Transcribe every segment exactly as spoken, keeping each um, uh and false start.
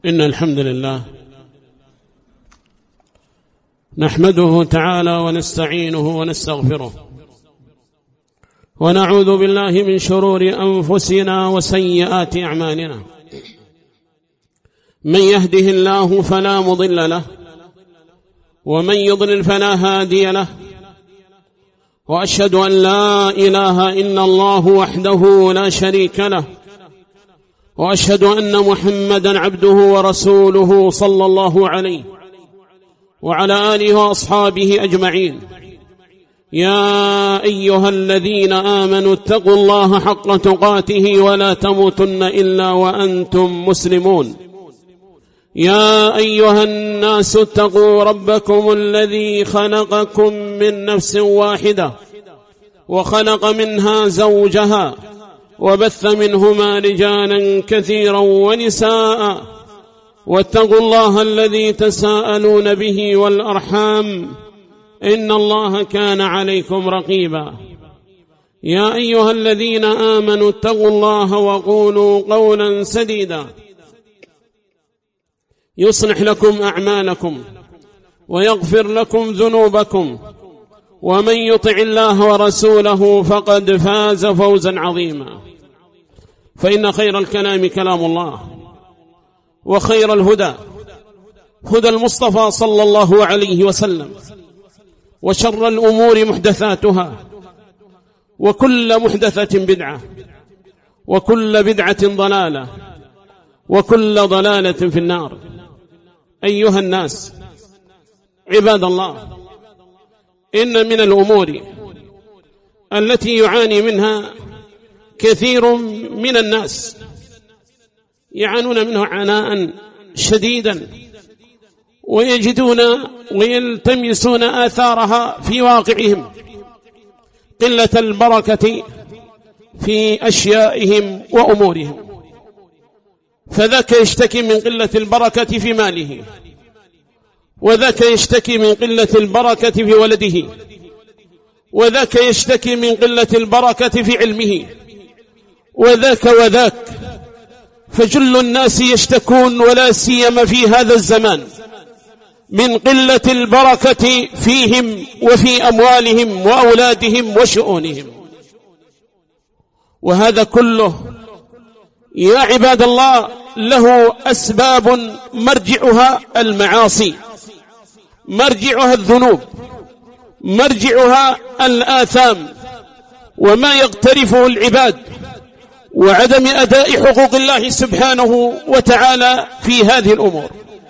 إن الحمد لله نحمده تعالى ونستعينه ونستغفره ونعوذ بالله من شرور أنفسنا وسيئات أعمالنا. من يهده الله فلا مضل له ومن يضلل فلا هادي له، وأشهد أن لا إله إلا الله وحده لا شريك له، وأشهد أن محمدا عبده ورسوله صلى الله عليه وعلى آله وأصحابه أجمعين. يا أيها الذين آمنوا اتقوا الله حق تقاته ولا تموتن إلا وأنتم مسلمون. يا أيها الناس اتقوا ربكم الذي خلقكم من نفس واحدة وخلق منها زوجها وبث منهما رجالا كثيرا ونساء، واتقوا الله الذي تساءلون به والأرحام إن الله كان عليكم رقيبا. يا أيها الذين آمنوا اتقوا الله وقولوا قولا سديدا يصلح لكم أعمالكم ويغفر لكم ذنوبكم، ومن يطع الله ورسوله فقد فاز فوزا عظيما. فإن خير الكلام كلام الله، وخير الهدى هدى المصطفى صلى الله عليه وسلم، وشر الأمور محدثاتها، وكل محدثة بدعة، وكل بدعة ضلالة، وكل ضلالة في النار. أيها الناس عباد الله، إن من الأمور التي يعاني منها كثير من الناس، يعانون منه عناء شديدا، ويجدون ويلتمسون آثارها في واقعهم، قلة البركة في أشيائهم وأمورهم. فذاك يشتكي من قلة البركة في ماله، وذاك يشتكي من قلة البركة في ولده، وذاك يشتكي من قلة البركة في علمه، وذاك وذاك. فجل الناس يشتكون، ولا سيما في هذا الزمان، من قلة البركة فيهم وفي أموالهم وأولادهم وشؤونهم. وهذا كله يا عباد الله له أسباب مرجعها المعاصي، مرجعها الذنوب، مرجعها الآثام، وما يقترفه العباد، وعدم أداء حقوق الله سبحانه وتعالى في هذه الأمور.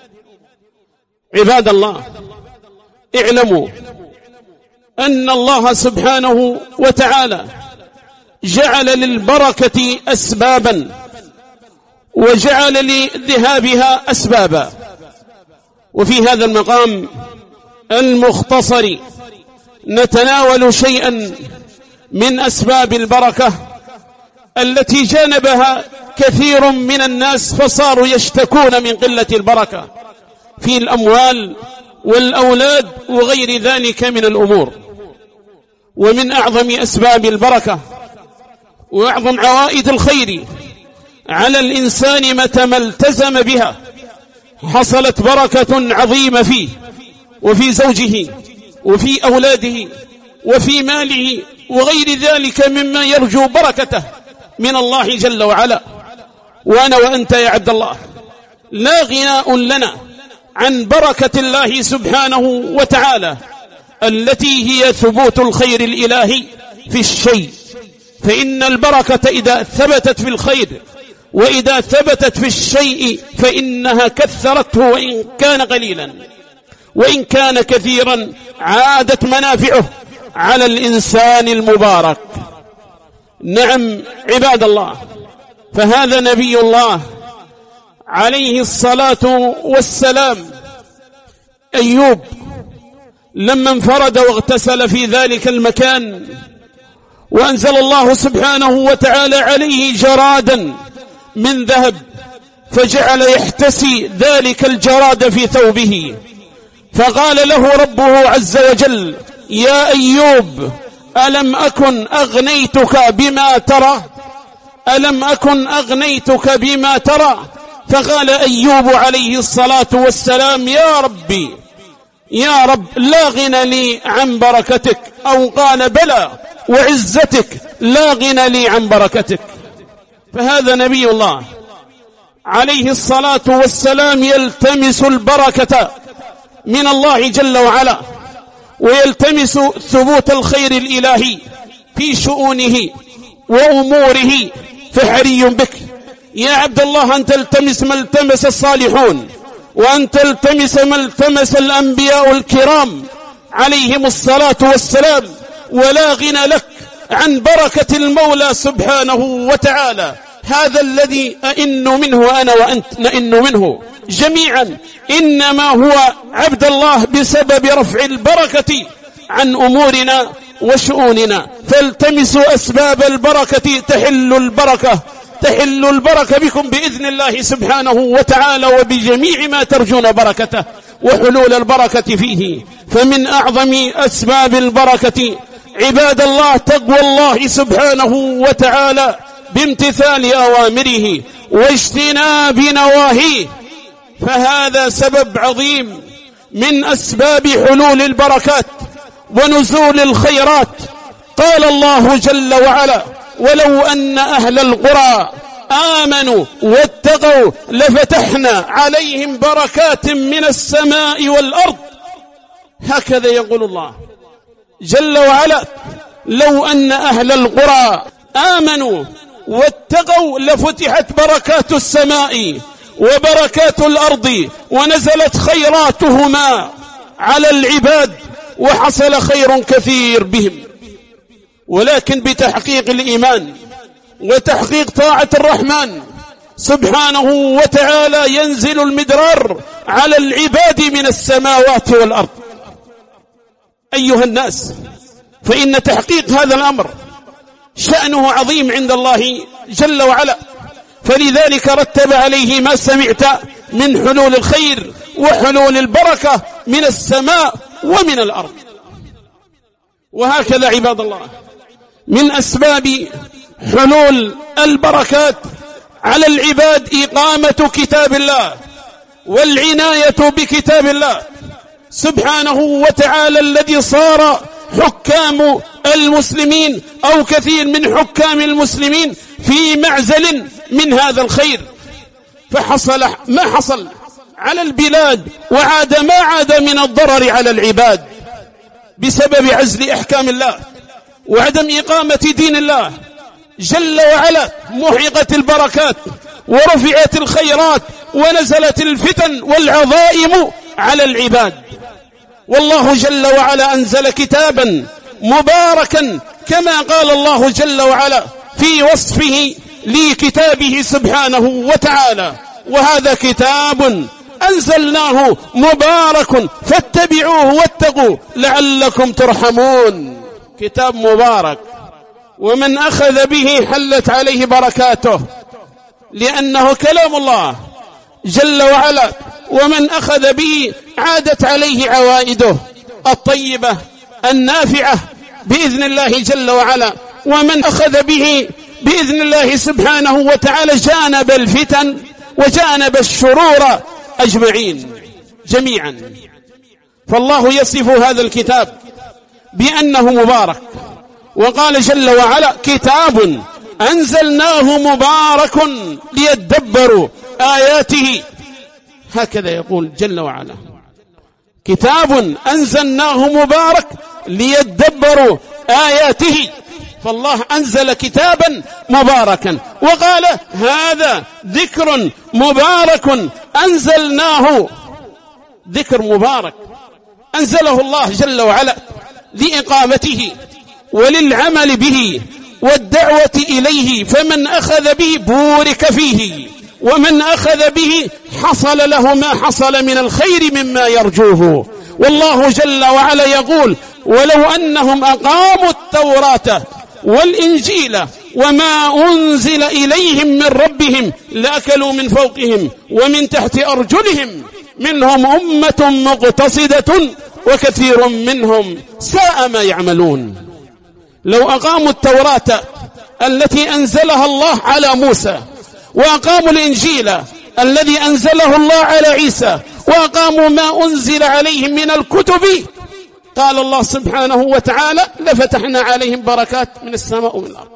عباد الله، اعلموا أن الله سبحانه وتعالى جعل للبركة أسبابا، وجعل لذهابها أسبابا. وفي هذا المقام المختصر نتناول شيئا من أسباب البركة التي جانبها كثير من الناس، فصاروا يشتكون من قلة البركة في الأموال والأولاد وغير ذلك من الأمور. ومن أعظم أسباب البركة وأعظم عوائد الخير على الإنسان متى ما التزم بها، حصلت بركة عظيمة فيه وفي زوجه وفي أولاده وفي ماله وغير ذلك مما يرجو بركته من الله جل وعلا. وأنا وأنت يا عبد الله لا غناء لنا عن بركة الله سبحانه وتعالى التي هي ثبوت الخير الإلهي في الشيء. فإن البركة إذا ثبتت في الخير وإذا ثبتت في الشيء فإنها كثرته، وإن كان قليلا وإن كان كثيرا عادت منافعه على الإنسان المبارك. نعم عباد الله، فهذا نبي الله عليه الصلاة والسلام أيوب لما انفرد واغتسل في ذلك المكان، وأنزل الله سبحانه وتعالى عليه جرادا من ذهب، فجعل يحتسي ذلك الجراد في ثوبه، فقال له ربه عز وجل: يا أيوب ألم أكن أغنيتك بما ترى ألم أكن أغنيتك بما ترى فقال أيوب عليه الصلاة والسلام يا ربي يا رب لا غنى لي عن بركتك، أو قال بلى وعزتك لا غنى لي عن بركتك. فهذا نبي الله عليه الصلاة والسلام يلتمس البركة من الله جل وعلا، ويلتمس ثبوت الخير الإلهي في شؤونه وأموره، فحري بك يا عبد الله أن تلتمس ما التمس الصالحون، وأن تلتمس ما التمس الأنبياء الكرام عليهم الصلاة والسلام، ولا غنى لك عن بركة المولى سبحانه وتعالى. هذا الذي أئن منه أنا وأنت نئن منه جميعا، إنما هو عبد الله بسبب رفع البركة عن أمورنا وشؤوننا. فالتمسوا أسباب البركة تحل البركة تحل البركة بكم بإذن الله سبحانه وتعالى، وبجميع ما ترجون بركته وحلول البركة فيه. فمن أعظم أسباب البركة عباد الله تقوى الله سبحانه وتعالى بامتثال أوامره واجتناب نواهيه، فهذا سبب عظيم من أسباب حلول البركات ونزول الخيرات. قال الله جل وعلا ولو أن أهل القرى آمنوا واتقوا لفتحنا عليهم بركات من السماء والأرض. هكذا يقول الله جل وعلا لو أن أهل القرى آمنوا واتقوا لفتحت بركات السماء وبركات الأرض ونزلت خيراتهما على العباد وحصل خير كثير بهم. ولكن بتحقيق الإيمان وتحقيق طاعة الرحمن سبحانه وتعالى ينزل المدرار على العباد من السماوات والأرض. أيها الناس، فإن تحقيق هذا الأمر شأنه عظيم عند الله جل وعلا، فلذلك رتب عليه ما سمعت من حلول الخير وحلول البركة من السماء ومن الأرض. وهكذا عباد الله من أسباب حلول البركات على العباد إقامة كتاب الله والعناية بكتاب الله سبحانه وتعالى، الذي صار حكام المسلمين أو كثير من حكام المسلمين في معزل من هذا الخير. فحصل ما حصل على البلاد وعاد ما عاد من الضرر على العباد بسبب عزل أحكام الله وعدم إقامة دين الله جل وعلا. محقت البركات ورفعت الخيرات ونزلت الفتن والعظائم على العباد. والله جل وعلا أنزل كتابا مباركا كما قال الله جل وعلا في وصفه لكتابه سبحانه وتعالى وهذا كتاب أنزلناه مبارك فاتبعوه واتقوا لعلكم ترحمون. كتاب مبارك، ومن أخذ به حلت عليه بركاته لأنه كلام الله جل وعلا، ومن أخذ به عادت عليه عوائده الطيبة النافعة بإذن الله جل وعلا، ومن أخذ به بإذن الله سبحانه وتعالى جانب الفتن وجانب الشرور أجمعين جميعا. فالله يصف هذا الكتاب بأنه مبارك، وقال جل وعلا كتاب أنزلناه مبارك ليدبروا آياته. هكذا يقول جل وعلا كتاب أنزلناه مبارك ليدبروا آياته. فالله أنزل كتابا مباركا وقال هذا ذكر مبارك أنزلناه. ذكر مبارك أنزله الله جل وعلا لإقامته وللعمل به والدعوة إليه، فمن أخذ به بورك فيه، ومن أخذ به حصل له ما حصل من الخير مما يرجوه. والله جل وعلا يقول ولو أنهم أقاموا التوراة والإنجيل وما أنزل إليهم من ربهم لأكلوا من فوقهم ومن تحت أرجلهم منهم أمة مقتصدة وكثير منهم ساء ما يعملون. لو أقاموا التوراة التي أنزلها الله على موسى وأقاموا الإنجيل الذي أنزله الله على عيسى وأقاموا ما أنزل عليهم من الكتب، قال الله سبحانه وتعالى لفتحنا عليهم بركات من السماء ومن الأرض.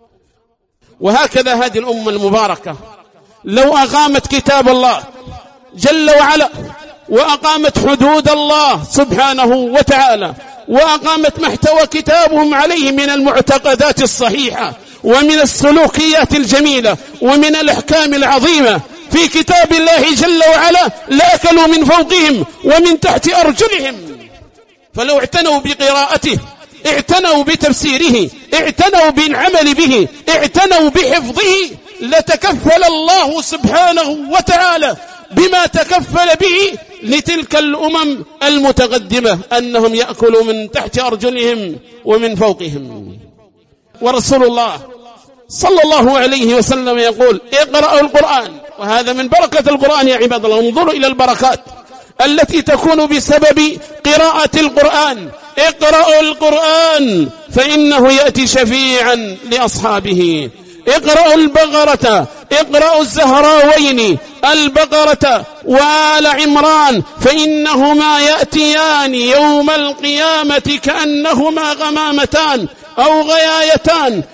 وهكذا هذه الأمة المباركة لو أقامت كتاب الله جل وعلا وأقامت حدود الله سبحانه وتعالى وأقامت محتوى كتابهم عليه من المعتقدات الصحيحة ومن السلوكيات الجميلة ومن الأحكام العظيمة في كتاب الله جل وعلا لأكلوا من فوقهم ومن تحت أرجلهم. فلو اعتنوا بقراءته، اعتنوا بتفسيره، اعتنوا بالعمل به، اعتنوا بحفظه، لتكفل الله سبحانه وتعالى بما تكفل به لتلك الأمم المتقدمة أنهم يأكلوا من تحت أرجلهم ومن فوقهم. ورسول الله صلى الله عليه وسلم يقول اقرأوا القرآن، وهذا من بركة القرآن يا عباد الله. انظروا إلى البركات التي تكون بسبب قراءة القرآن. اقرأوا القرآن فإنه يأتي شفيعا لأصحابه. اقرأوا البقرة، اقرأوا الزهراوين البقرة وآل عمران فإنهما يأتيان يوم القيامة كأنهما غمامتان أو غيايتان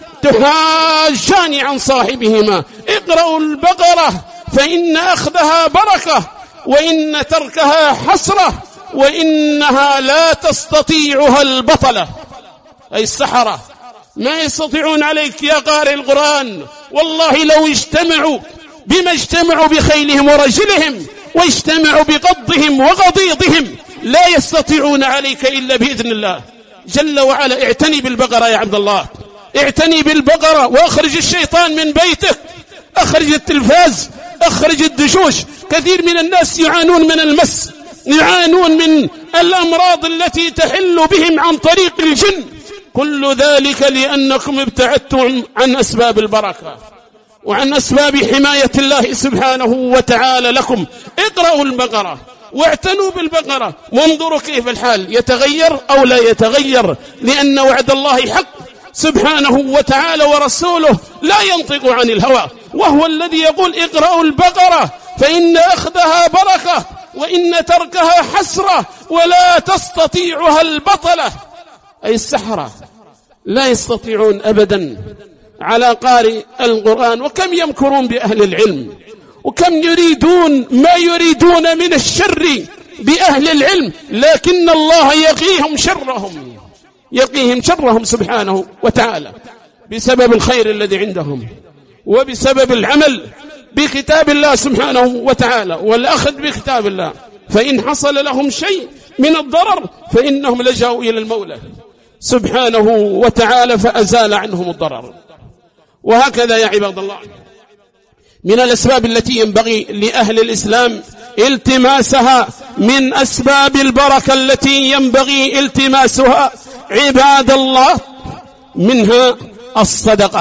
تحاجان عن صاحبهما. اقرأوا البقرة فإن أخذها بركة وإن تركها حسرة وإنها لا تستطيعها البطلة، أي السحرة ما يستطيعون عليك يا قارئ القرآن. والله لو اجتمعوا بما اجتمعوا بخيلهم ورجلهم واجتمعوا بقضهم وغضيضهم لا يستطيعون عليك إلا بإذن الله جل وعلا. اعتني بالبقرة يا عبد الله، اعتني بالبقرة، واخرج الشيطان من بيتك، اخرج التلفاز، اخرج الدشوش. كثير من الناس يعانون من المس، يعانون من الأمراض التي تحل بهم عن طريق الجن، كل ذلك لأنكم ابتعدتم عن أسباب البركة وعن أسباب حماية الله سبحانه وتعالى لكم. اقرأوا البقرة واعتنوا بالبقرة وانظروا كيف الحال يتغير أو لا يتغير، لأن وعد الله حق سبحانه وتعالى، ورسوله لا ينطق عن الهوى، وهو الذي يقول اقرأوا البقرة فإن أخذها بركة وإن تركها حسرة ولا تستطيعها البطلة، أي السحرة لا يستطيعون أبدا على قارئ القرآن. وكم يمكرون بأهل العلم، وكم يريدون ما يريدون من الشر بأهل العلم، لكن الله يقيهم شرهم، يقيهم شرهم سبحانه وتعالى بسبب الخير الذي عندهم وبسبب العمل بكتاب الله سبحانه وتعالى والأخذ بكتاب الله. فإن حصل لهم شيء من الضرر فإنهم لجأوا إلى المولى سبحانه وتعالى فأزال عنهم الضرر. وهكذا يا عباد الله من الأسباب التي ينبغي لأهل الإسلام التماسها، من أسباب البركة التي ينبغي التماسها عباد الله، منها الصدقة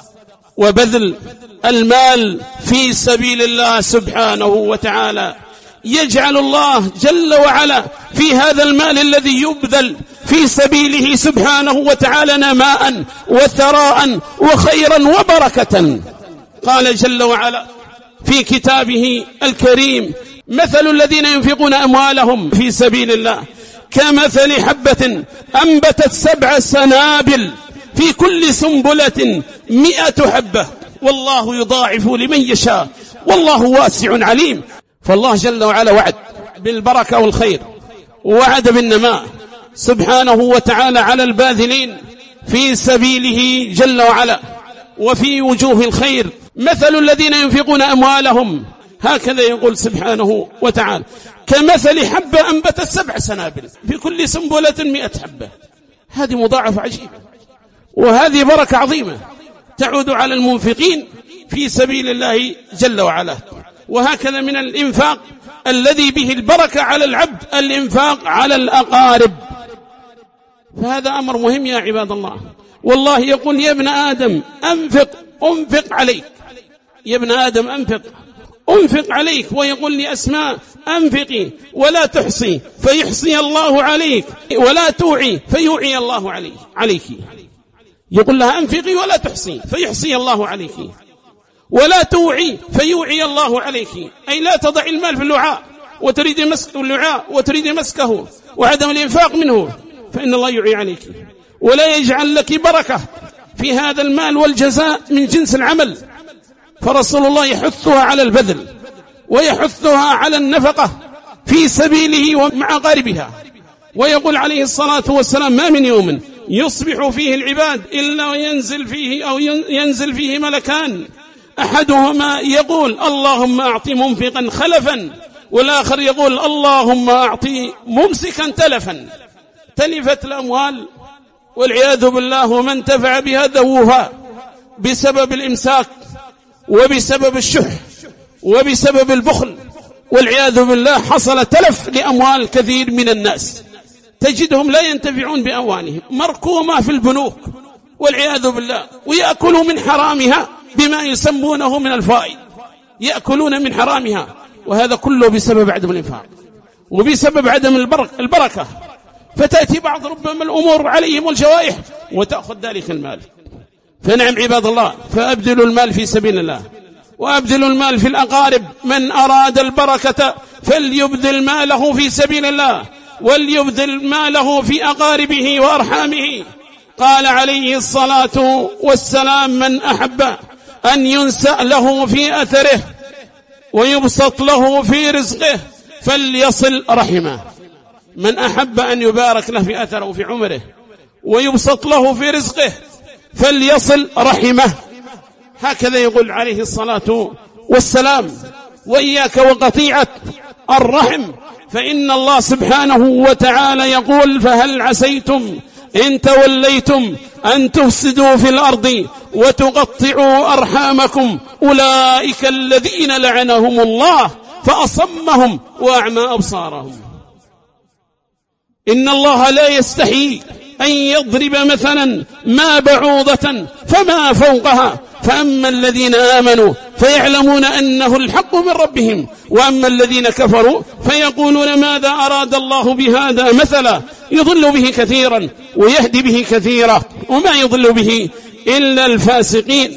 وبذل المال في سبيل الله سبحانه وتعالى. يجعل الله جل وعلا في هذا المال الذي يبذل في سبيله سبحانه وتعالى نماء وثراء وخيرا وبركة. قال جل وعلا في كتابه الكريم مثل الذين ينفقون أموالهم في سبيل الله كمثل حبة أنبتت سبع سنابل في كل سنبلة مئة حبة والله يضاعف لمن يشاء والله واسع عليم. فالله جل وعلا وعد بالبركة والخير ووعد بالنماء سبحانه وتعالى على الباذلين في سبيله جل وعلا وفي وجوه الخير. مثل الذين ينفقون أموالهم، هكذا يقول سبحانه وتعالى، كمثل حبة أنبتت سبع سنابل في كل سنبلة مئة حبة. هذه مضاعفة عجيبة، وهذه بركة عظيمة تعود على المنفقين في سبيل الله جل وعلا. وهكذا من الإنفاق الذي به البركة على العبد الإنفاق على الأقارب، فهذا أمر مهم يا عباد الله. والله يقول يا ابن آدم أنفق أنفق عليك، يا ابن آدم أنفق أنفق عليك. ويقول لأسماء أنفقي ولا تحصي فيحصي الله عليك، ولا توعي فيوعي الله عليك. يقول لها أنفقي ولا تحصي فيحصي الله عليك. ولا توعي فيوعي الله عليك، أي لا تضع المال في اللعاء وتريد مسك اللعاء وتريد مسكه وعدم الإنفاق منه، فإن الله يوعي عليك ولا يجعل لك بركة في هذا المال، والجزاء من جنس العمل. فرسول الله يحثها على البذل ويحثها على النفقة في سبيله ومع أقاربها، ويقول عليه الصلاة والسلام: ما من يوم يصبح فيه العباد إلا وينزل فيه أو ينزل فيه ملكان، أحدهما يقول: اللهم أعطي منفقا خلفا، والآخر يقول: اللهم أعطي ممسكا تلفا. تلفت الأموال والعياذ بالله، ومن انتفع بها ذووها بسبب الإمساك وبسبب الشح وبسبب البخل، والعياذ بالله حصل تلف لأموال كثير من الناس، تجدهم لا ينتفعون بأموالهم، مركومة في البنوك والعياذ بالله، ويأكلوا من حرامها بما يسمونه من الفائض، يأكلون من حرامها، وهذا كله بسبب عدم الإنفاق وبسبب عدم البركة. فتأتي بعض ربما الأمور عليهم الجوائح وتأخذ ذلك المال. فنعم عباد الله، فأبذلوا المال في سبيل الله، وأبذلوا المال في الأقارب. من أراد البركة فليبذل ماله في سبيل الله، وليبذل ماله في أقاربه وأرحامه. قال عليه الصلاة والسلام: من أحب أن ينسأ له في أثره ويبسط له في رزقه فليصل رحمه. من أحب أن يبارك له في أثره وفي عمره ويبسط له في رزقه فليصل رحمه. هكذا يقول عليه الصلاة والسلام. وإياك وقطيعة الرحم، فإن الله سبحانه وتعالى يقول: فهل عسيتم إن توليتم أن تفسدوا في الأرض وتقطعوا أرحامكم، أولئك الذين لعنهم الله فأصمهم وأعمى أبصارهم. إن الله لا يستحي أن يضرب مثلا ما بعوضة فما فوقها، فأما الذين آمنوا فيعلمون أنه الحق من ربهم، وأما الذين كفروا فيقولون ماذا أراد الله بهذا مثلا، يضل به كثيرا ويهدي به كثيرا، وما يضل به إلا الفاسقين.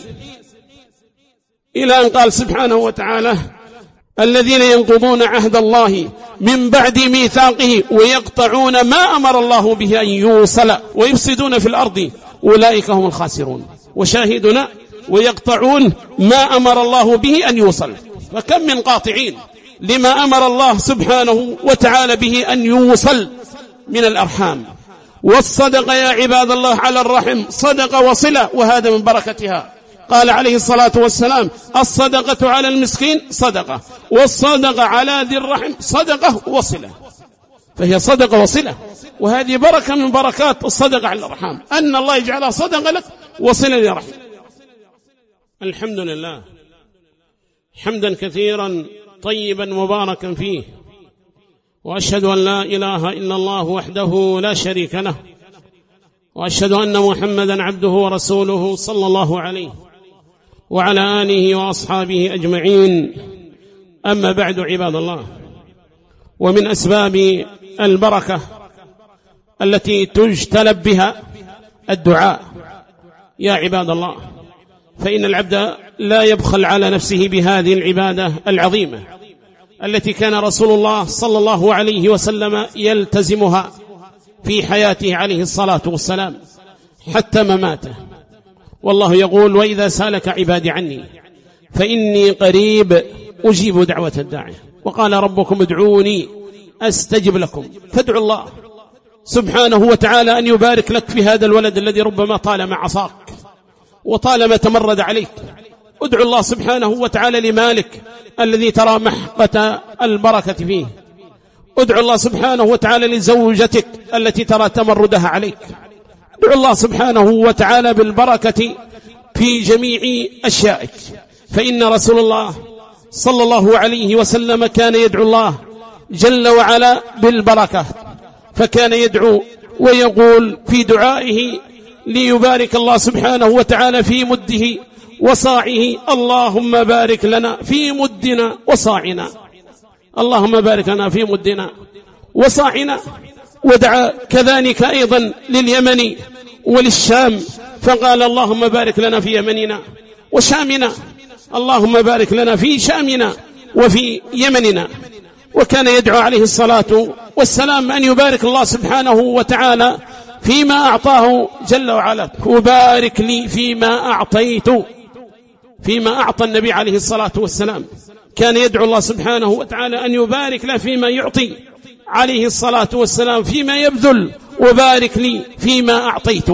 إلى أن قال سبحانه وتعالى: الذين ينقضون عهد الله من بعد ميثاقه ويقطعون ما أمر الله به أن يوصل ويفسدون في الأرض أولئك هم الخاسرون. وشاهدنا: ويقطعون ما أمر الله به أن يوصل. فكم من قاطعين لما أمر الله سبحانه وتعالى به أن يوصل من الأرحام. والصدقة يا عباد الله على الرحم صدقة وصلة، وهذا من بركتها. قال عليه الصلاة والسلام: الصدقة على المسكين صدقة، والصدقة على ذي الرحم صدقة وصلة. فهي صدقة وصلة، وهذه بركة من بركات الصدقة على الرحم، أن الله يجعلها صدقة لك وصلة لرحم. الحمد لله حمدا كثيرا طيبا مباركا فيه، وأشهد أن لا إله إلا الله وحده لا شريك له، وأشهد أن محمدا عبده ورسوله صلى الله عليه وعلى آله وأصحابه أجمعين. أما بعد عباد الله، ومن أسباب البركة التي تجتلب بها الدعاء يا عباد الله، فإن العبد لا يبخل على نفسه بهذه العبادة العظيمة التي كان رسول الله صلى الله عليه وسلم يلتزمها في حياته عليه الصلاة والسلام حتى مماته. والله يقول: وإذا سألك عبادي عني فإني قريب أجيب دعوة الداعي، وقال ربكم ادعوني أستجب لكم. فادعوا الله سبحانه وتعالى أن يبارك لك في هذا الولد الذي ربما طالما عصاك وطالما تمرد عليك. ادعوا الله سبحانه وتعالى لمالك الذي ترى محقة البركة فيه. ادعوا الله سبحانه وتعالى لزوجتك التي ترى تمردها عليك. ادعوا الله سبحانه وتعالى بالبركة في جميع أشيائك، فإن رسول الله صلى الله عليه وسلم كان يدعو الله جل وعلا بالبركة، فكان يدعو ويقول في دعائه ليبارك الله سبحانه وتعالى في مده وصاعه: اللهم بارك لنا في مدنا وصاعنا، اللهم بارك لنا في مدنا وصاعنا. ودعا كذلك أيضا لليمن وللشام، فقال: اللهم بارك لنا في يمننا وشامنا، اللهم بارك لنا في شامنا وفي يمننا. وكان يدعو عليه الصلاة والسلام أن يبارك الله سبحانه وتعالى فيما أعطاه جل وعلا، وبارك لي فيما أعطيت، فيما أعطى النبي عليه الصلاة والسلام كان يدعو الله سبحانه وتعالى أن يبارك له فيما يعطي عليه الصلاة والسلام، فيما يبذل، وبارك لي فيما أعطيت.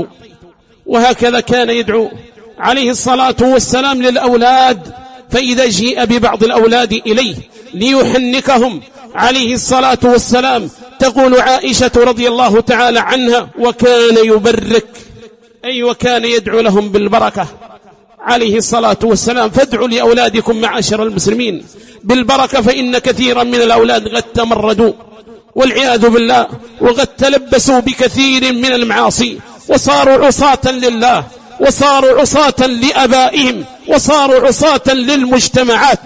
وهكذا كان يدعو عليه الصلاة والسلام للأولاد، فإذا جيء ببعض الأولاد إليه ليحنكهم عليه الصلاة والسلام تقول عائشة رضي الله تعالى عنها: وكان يبرك، أي وكان يدعو لهم بالبركة عليه الصلاة والسلام. فادعوا لأولادكم معاشر المسلمين بالبركة، فإن كثيرا من الأولاد قد تمردوا والعياذ بالله، وقد تلبسوا بكثير من المعاصي، وصاروا عصاة لله، وصاروا عصاة لأبائهم، وصاروا عصاة للمجتمعات،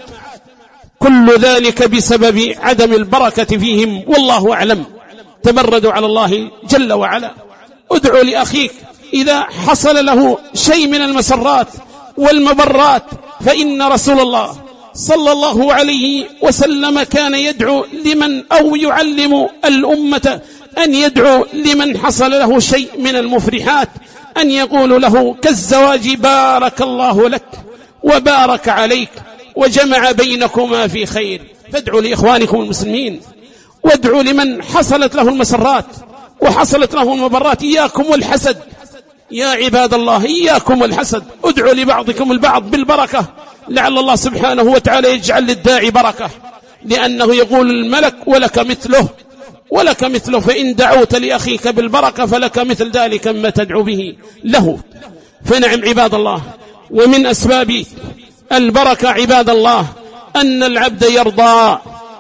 كل ذلك بسبب عدم البركة فيهم، والله أعلم. تمردوا على الله جل وعلا. ادعوا لأخيك إذا حصل له شيء من المسرات والمبرات، فإن رسول الله صلى الله عليه وسلم كان يدعو لمن أو يعلم الأمة أن يدعو لمن حصل له شيء من المفرحات، أن يقول له كالزواج: بارك الله لك وبارك عليك وجمع بينكما في خير. فادعوا لإخوانكم المسلمين، وادعوا لمن حصلت له المسرات وحصلت له المبرات. إياكم والحسد يا عباد الله، إياكم والحسد. ادعوا لبعضكم البعض بالبركة، لعل الله سبحانه وتعالى يجعل للداعي بركة، لأنه يقول الملك: ولك مثله ولك مثله. فإن دعوت لأخيك بالبركة فلك مثل ذلك ما تدعو به له. فنعم عباد الله، ومن أسباب البركة عباد الله أن العبد يرضى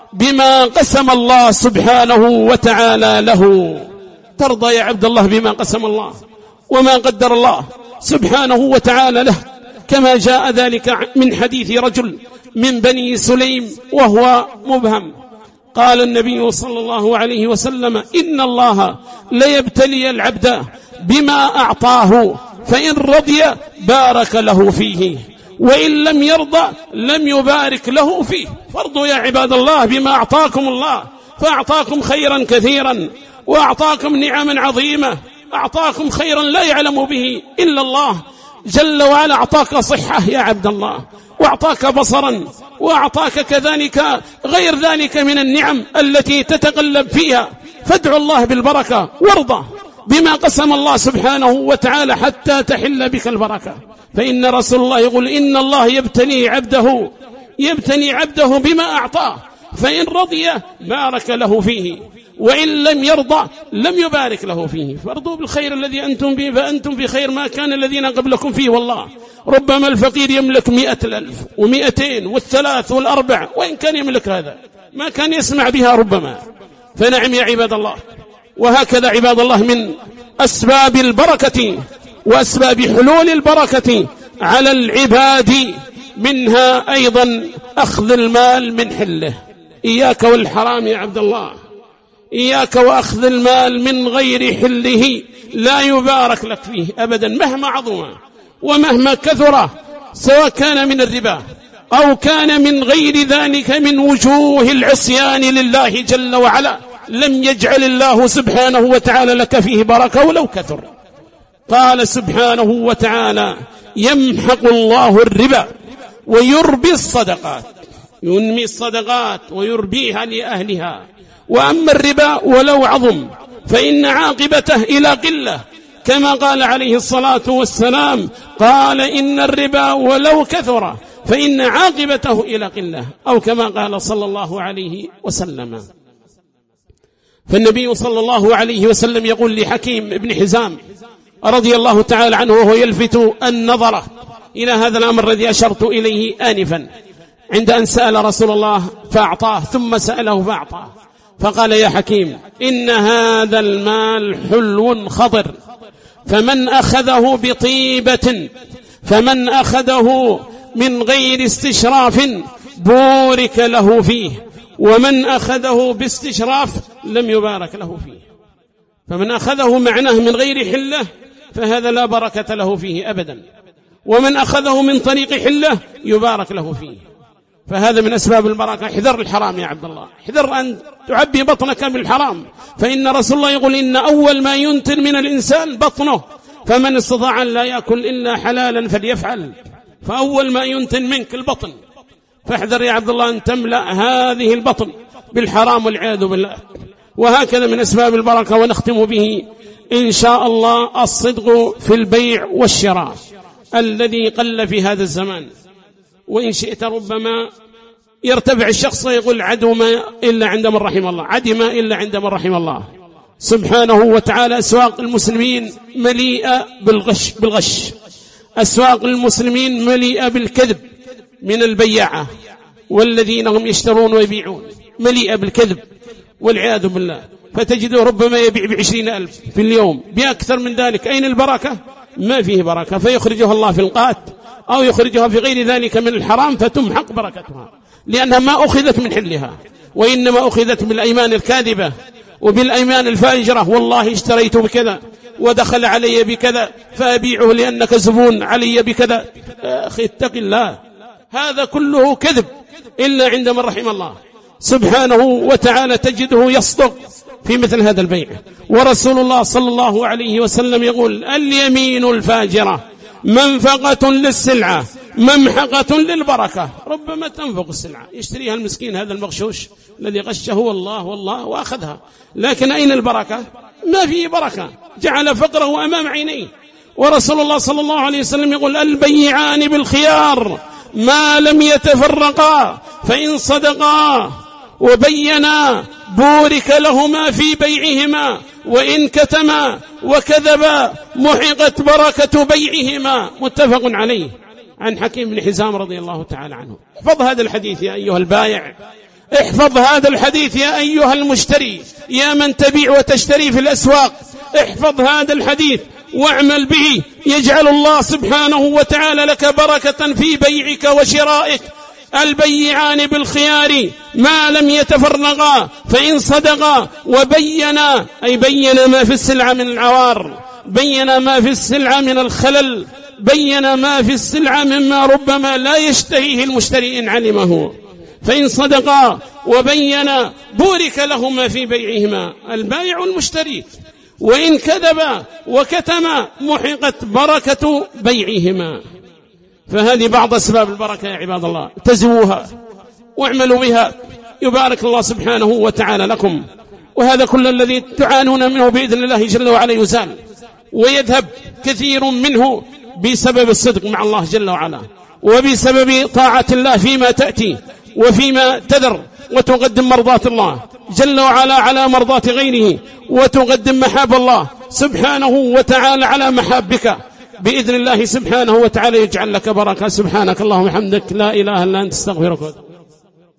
بما قسم الله سبحانه وتعالى له. ترضى يا عبد الله بما قسم الله وما قدر الله سبحانه وتعالى له، كما جاء ذلك من حديث رجل من بني سليم وهو مبهم. قال النبي صلى الله عليه وسلم: إن الله ليبتلي العبد بما أعطاه، فإن رضي بارك له فيه، وإن لم يرضى لم يبارك له فيه. فارضوا يا عباد الله بما أعطاكم الله، فأعطاكم خيرا كثيرا، وأعطاكم نعما عظيمة، أعطاكم خيرا لا يعلم به إلا الله جل وعلا. أعطاك صحة يا عبد الله، وأعطاك بصرا، وأعطاك كذلك غير ذلك من النعم التي تتقلب فيها. فادعوا الله بالبركة، وارضى بما قسم الله سبحانه وتعالى حتى تحل بك البركة. فإن رسول الله يقول: إن الله يبتلي عبده يبتلي عبده بما أعطاه، فإن رضي بارك له فيه، وإن لم يرضى لم يبارك له فيه. فارضوا بالخير الذي أنتم به، فأنتم في خير ما كان الذين قبلكم فيه. والله ربما الفقير يملك مئة الألف ومئتين والثلاث والأربع، وإن كان يملك هذا ما كان يسمع بها ربما. فنعم يا عباد الله. وهكذا عباد الله من أسباب البركة وأسباب حلول البركة على العباد منها أيضا أخذ المال من حله. إياك والحرام يا عبد الله، إياك وأخذ المال من غير حله، لا يبارك لك فيه أبدا، مهما عظم ومهما كثر، سواء كان من الربا أو كان من غير ذلك من وجوه العصيان لله جل وعلا، لم يجعل الله سبحانه وتعالى لك فيه بركة ولو كثر. قال سبحانه وتعالى: يمحق الله الربا ويربي الصدقات. ينمي الصدقات ويربيها لأهلها. وأما الربا ولو عظم فإن عاقبته إلى قلة، كما قال عليه الصلاة والسلام: قال إن الربا ولو كثر فإن عاقبته إلى قلة، أو كما قال صلى الله عليه وسلم. فالنبي صلى الله عليه وسلم يقول لحكيم بن حزام رضي الله تعالى عنه وهو يلفت النظر إلى هذا الأمر الذي أشرت إليه آنفا، عند أن سأل رسول الله فأعطاه، ثم سأله فأعطاه، فقال: يا حكيم، إن هذا المال حلو خضر، فمن أخذه بطيبة فمن أخذه من غير استشراف بورك له فيه، ومن أخذه باستشراف لم يبارك له فيه. فمن أخذه معناه من غير حلة فهذا لا بركة له فيه أبدا. ومن أخذه من طريق حله يبارك له فيه. فهذا من أسباب البركة. احذر الحرام يا عبد الله، احذر أن تعبي بطنك بالحرام، فإن رسول الله يقول إن أول ما ينتن من الإنسان بطنه، فمن استطاع أن لا يأكل إلا حلالا فليفعل. فأول ما ينتن منك البطن، فاحذر يا عبد الله أن تملأ هذه البطن بالحرام والعياذ بالله. وهكذا من أسباب البركة، ونختم به إن شاء الله الصدق في البيع والشراء الذي قل في هذا الزمان. وإن شئت ربما يرتفع الشخص ويقول عدم إلا عند من رحم الله، عدم إلا عند من رحم الله سبحانه وتعالى. أسواق المسلمين مليئة بالغش, بالغش أسواق المسلمين مليئة بالكذب من البياعة والذين هم يشترون ويبيعون، مليئة بالكذب والعياذ بالله. فتجده ربما يبيع بعشرين ألف في اليوم، بأكثر من ذلك. أين البركة؟ ما فيه بركة، فيخرجها الله في القات أو يخرجها في غير ذلك من الحرام فتمحق بركتها، لأنها ما أخذت من حلها، وإنما أخذت بالأيمان الكاذبة وبالأيمان الفاجرة. والله اشتريت بكذا ودخل علي بكذا فأبيعه لأنك زبون علي بكذا. أخي اتق الله، هذا كله كذب إلا عند من رحم الله سبحانه وتعالى تجده يصدق في مثل هذا البيع. ورسول الله صلى الله عليه وسلم يقول اليمين الفاجرة منفقة للسلعة ممحقة للبركة. ربما تنفق السلعة يشتريها المسكين هذا المغشوش الذي غشه والله والله وأخذها، لكن أين البركة؟ ما فيه بركة، جعل فقره أمام عينيه. ورسول الله صلى الله عليه وسلم يقول البيعان بالخيار ما لم يتفرقا فإن صدقا وبينا بورك لهما في بيعهما وإن كتما وكذبا محقت بركة بيعهما. متفق عليه عن حكيم بن حزام رضي الله تعالى عنه. احفظ هذا الحديث يا أيها البائع، احفظ هذا الحديث يا أيها المشتري، يا من تبيع وتشتري في الأسواق، احفظ هذا الحديث واعمل به، يجعل الله سبحانه وتعالى لك بركة في بيعك وشرائك. البيعان بالخيار ما لم يتفرقا فإن صدقا وبينا، أي بينا ما في السلعة من العوار، بينا ما في السلعة من الخلل، بينا ما في السلعة مما ربما لا يشتهيه المشتري إن علمه. فإن صدقا وبينا بورك لهما في بيعهما، البائع والمشتري. وإن كذبا وكتما محقت بركة بيعهما. فهذه بعض أسباب البركة يا عباد الله، تزووها واعملوا بها، يبارك الله سبحانه وتعالى لكم. وهذا كل الذي تعانون منه بإذن الله جل وعلا يزال ويذهب كثير منه بسبب الصدق مع الله جل وعلا، وبسبب طاعة الله فيما تأتي وفيما تذر، وتقدم مرضات الله جل وعلا على مرضات غيره، وتقدم محاب الله سبحانه وتعالى على محابك بإذن الله سبحانه وتعالى يجعل لك بركة. سبحانك اللهم وبحمدك لا إله إلا أنت استغفرك.